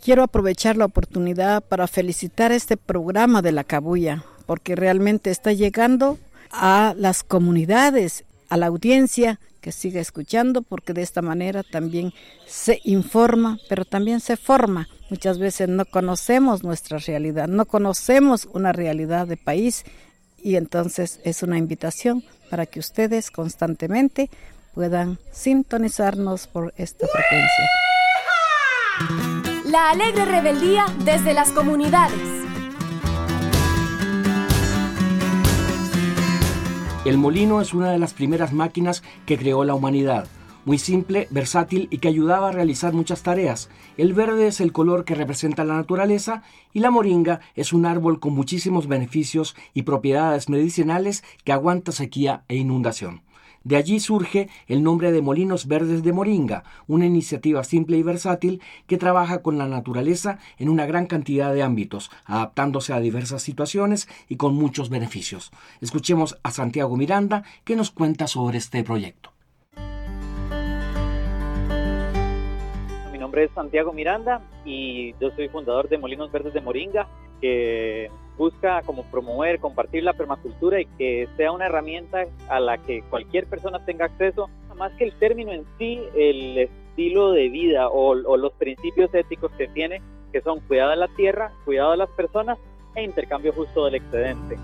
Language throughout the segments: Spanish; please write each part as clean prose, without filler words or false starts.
Quiero aprovechar la oportunidad para felicitar este programa de La Cabuya, porque realmente está llegando a las comunidades, a la audiencia que siga escuchando, porque de esta manera también se informa, pero también se forma. Muchas veces no conocemos nuestra realidad, no conocemos una realidad de país, y entonces es una invitación para que ustedes constantemente puedan sintonizarnos por esta frecuencia. La alegre rebeldía desde las comunidades. El molino es una de las primeras máquinas que creó la humanidad. Muy simple, versátil y que ayudaba a realizar muchas tareas. El verde es el color que representa la naturaleza y la moringa es un árbol con muchísimos beneficios y propiedades medicinales que aguanta sequía e inundación. De allí surge el nombre de Molinos Verdes de Moringa, una iniciativa simple y versátil que trabaja con la naturaleza en una gran cantidad de ámbitos, adaptándose a diversas situaciones y con muchos beneficios. Escuchemos a Santiago Miranda, que nos cuenta sobre este proyecto. Mi nombre es Santiago Miranda y yo soy fundador de Molinos Verdes de Moringa, que busca como promover, compartir la permacultura y que sea una herramienta a la que cualquier persona tenga acceso. Más que el término en sí, el estilo de vida o los principios éticos que tiene, que son cuidado de la tierra, cuidado de las personas e intercambio justo del excedente.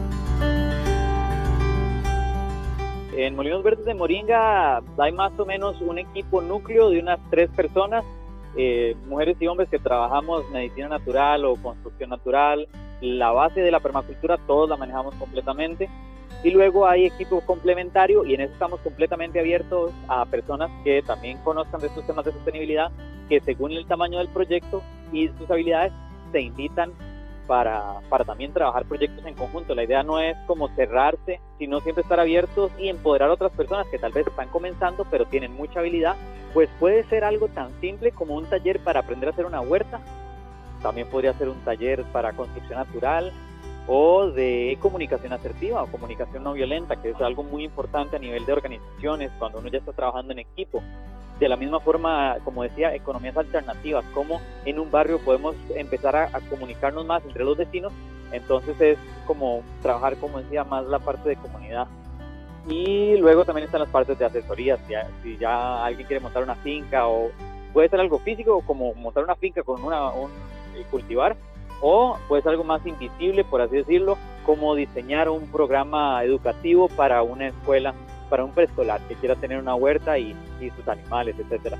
En Molinos Verdes de Moringa hay más o menos un equipo núcleo de unas 3 personas, mujeres y hombres que trabajamos medicina natural o construcción natural. La base de la permacultura todos la manejamos completamente, y luego hay equipo complementario, y en eso estamos completamente abiertos a personas que también conozcan de estos temas de sostenibilidad, que según el tamaño del proyecto y sus habilidades se invitan para también trabajar proyectos en conjunto. La idea no es como cerrarse, sino siempre estar abiertos y empoderar a otras personas que tal vez están comenzando pero tienen mucha habilidad. Pues puede ser algo tan simple como un taller para aprender a hacer una huerta. También podría ser un taller para construcción natural o de comunicación asertiva o comunicación no violenta, que es algo muy importante a nivel de organizaciones cuando uno ya está trabajando en equipo. De la misma forma, como decía, economías alternativas, como en un barrio podemos empezar a comunicarnos más entre los vecinos. Entonces es como trabajar, como decía, más la parte de comunidad. Y luego también están las partes de asesoría, si ya alguien quiere montar una finca, o puede ser algo físico como montar una finca con cultivar, o puede ser algo más invisible, por así decirlo, como diseñar un programa educativo para una escuela, para un preescolar que quiera tener una huerta y sus animales, etcétera.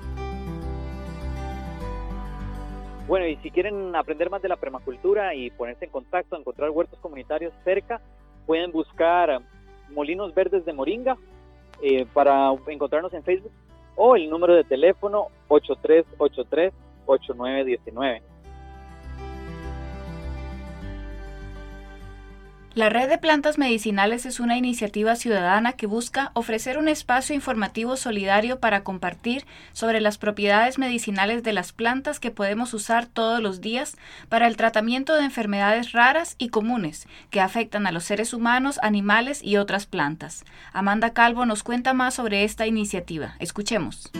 Bueno, y si quieren aprender más de la permacultura y ponerse en contacto, encontrar huertos comunitarios cerca, pueden buscar Molinos Verdes de Moringa para encontrarnos en Facebook, o el número de teléfono 8383-8919. La Red de Plantas Medicinales es una iniciativa ciudadana que busca ofrecer un espacio informativo solidario para compartir sobre las propiedades medicinales de las plantas que podemos usar todos los días para el tratamiento de enfermedades raras y comunes que afectan a los seres humanos, animales y otras plantas. Amanda Calvo nos cuenta más sobre esta iniciativa. Escuchemos.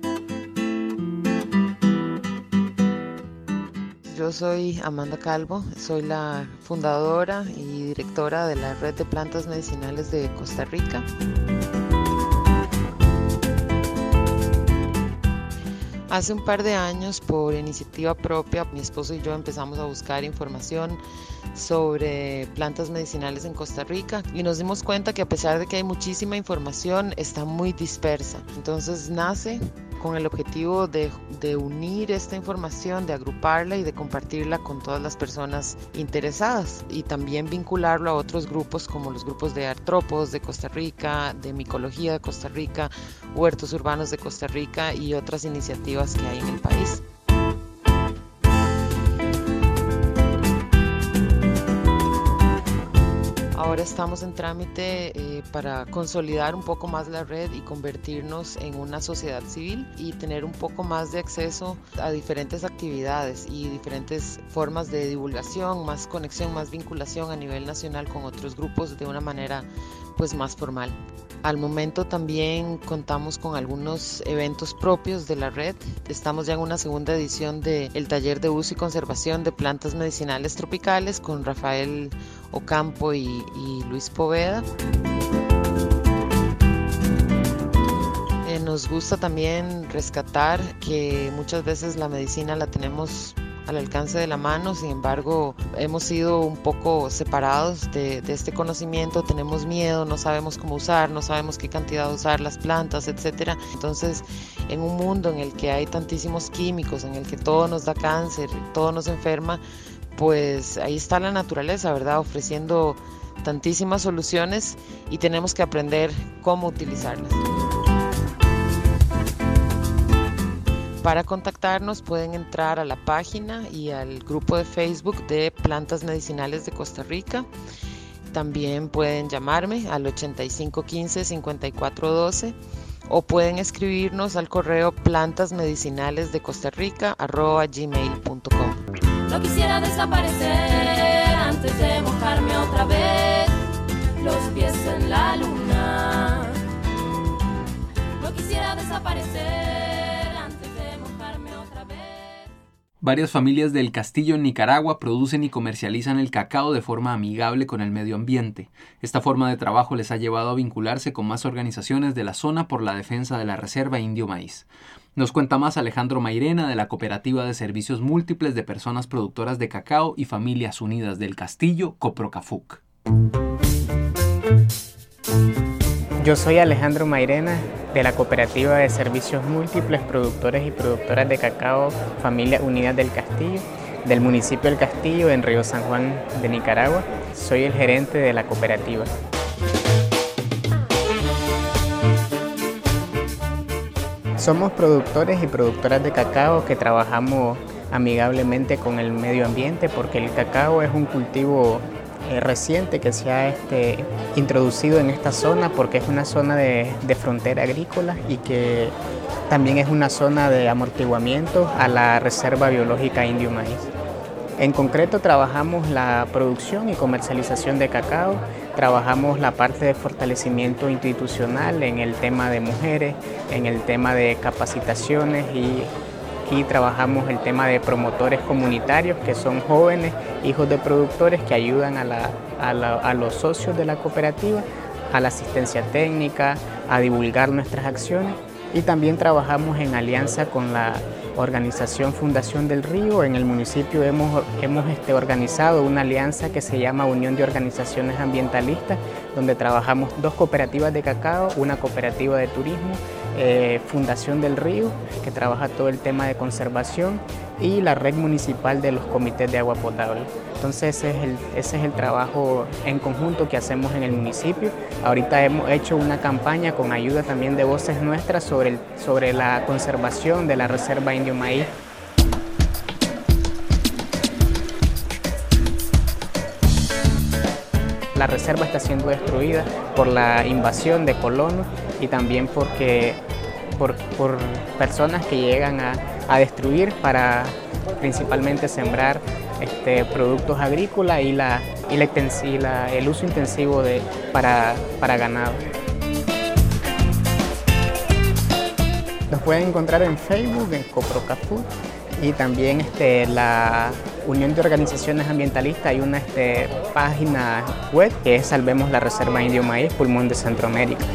Yo soy Amanda Calvo, soy la fundadora y directora de la Red de Plantas Medicinales de Costa Rica. Hace un par de años, por iniciativa propia, mi esposo y yo empezamos a buscar información sobre plantas medicinales en Costa Rica y nos dimos cuenta que a pesar de que hay muchísima información, está muy dispersa. Entonces nace con el objetivo de unir esta información, de agruparla y de compartirla con todas las personas interesadas, y también vincularlo a otros grupos como los grupos de artrópodos de Costa Rica, de micología de Costa Rica, huertos urbanos de Costa Rica y otras iniciativas que hay en el país. Ahora estamos en trámite para consolidar un poco más la red y convertirnos en una sociedad civil y tener un poco más de acceso a diferentes actividades y diferentes formas de divulgación, más conexión, más vinculación a nivel nacional con otros grupos de una manera pues más formal. Al momento también contamos con algunos eventos propios de la red. Estamos ya en una segunda edición del taller de uso y conservación de plantas medicinales tropicales con Rafael Ocampo y Luis Poveda. Nos gusta también rescatar que muchas veces la medicina la tenemos al alcance de la mano, sin embargo hemos sido un poco separados de este conocimiento, tenemos miedo, no sabemos cómo usar, no sabemos qué cantidad usar las plantas, etc. Entonces, en un mundo en el que hay tantísimos químicos, en el que todo nos da cáncer, todo nos enferma, pues ahí está la naturaleza, ¿verdad? Ofreciendo tantísimas soluciones y tenemos que aprender cómo utilizarlas. Para contactarnos pueden entrar a la página y al grupo de Facebook de Plantas Medicinales de Costa Rica. También pueden llamarme al 8515-5412 o pueden escribirnos al correo plantasmedicinalesdecostarrica@gmail.com. No quisiera desaparecer antes de mojarme otra vez los pies en la luna. No quisiera desaparecer. Varias familias del Castillo en Nicaragua producen y comercializan el cacao de forma amigable con el medio ambiente. Esta forma de trabajo les ha llevado a vincularse con más organizaciones de la zona por la defensa de la Reserva Indio Maíz. Nos cuenta más Alejandro Mairena de la Cooperativa de Servicios Múltiples de Personas Productoras de Cacao y Familias Unidas del Castillo, Coprocafuc. Yo soy Alejandro Mairena de la Cooperativa de Servicios Múltiples Productores y Productoras de Cacao, Familias Unidas del Castillo, del municipio del Castillo en Río San Juan de Nicaragua. Soy el gerente de la cooperativa. Somos productores y productoras de cacao que trabajamos amigablemente con el medio ambiente porque el cacao es un cultivo reciente que se ha introducido en esta zona porque es una zona de frontera agrícola y que también es una zona de amortiguamiento a la Reserva Biológica Indio Maíz. En concreto trabajamos la producción y comercialización de cacao, trabajamos la parte de fortalecimiento institucional en el tema de mujeres, en el tema de capacitaciones y trabajamos el tema de promotores comunitarios que son jóvenes, hijos de productores que ayudan a los socios de la cooperativa, a la asistencia técnica, a divulgar nuestras acciones y también trabajamos en alianza con la organización Fundación del Río. En el municipio hemos organizado una alianza que se llama Unión de Organizaciones Ambientalistas, donde trabajamos 2 cooperativas de cacao, una cooperativa de turismo, Fundación del Río, que trabaja todo el tema de conservación, y la red municipal de los comités de agua potable. Entonces ese es el trabajo en conjunto que hacemos en el municipio. Ahorita hemos hecho una campaña con ayuda también de voces nuestras sobre la conservación de la Reserva Indio Maíz. La reserva está siendo destruida por la invasión de colonos y también por personas que llegan a destruir para principalmente sembrar productos agrícolas y el uso intensivo para ganado. Nos pueden encontrar en Facebook, en Coprocafuc, y también la Unión de Organizaciones Ambientalistas. Hay una página web que es Salvemos la Reserva Indio Maíz, pulmón de Centroamérica.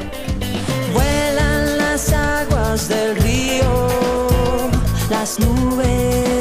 Vuelan las aguas del río, las nubes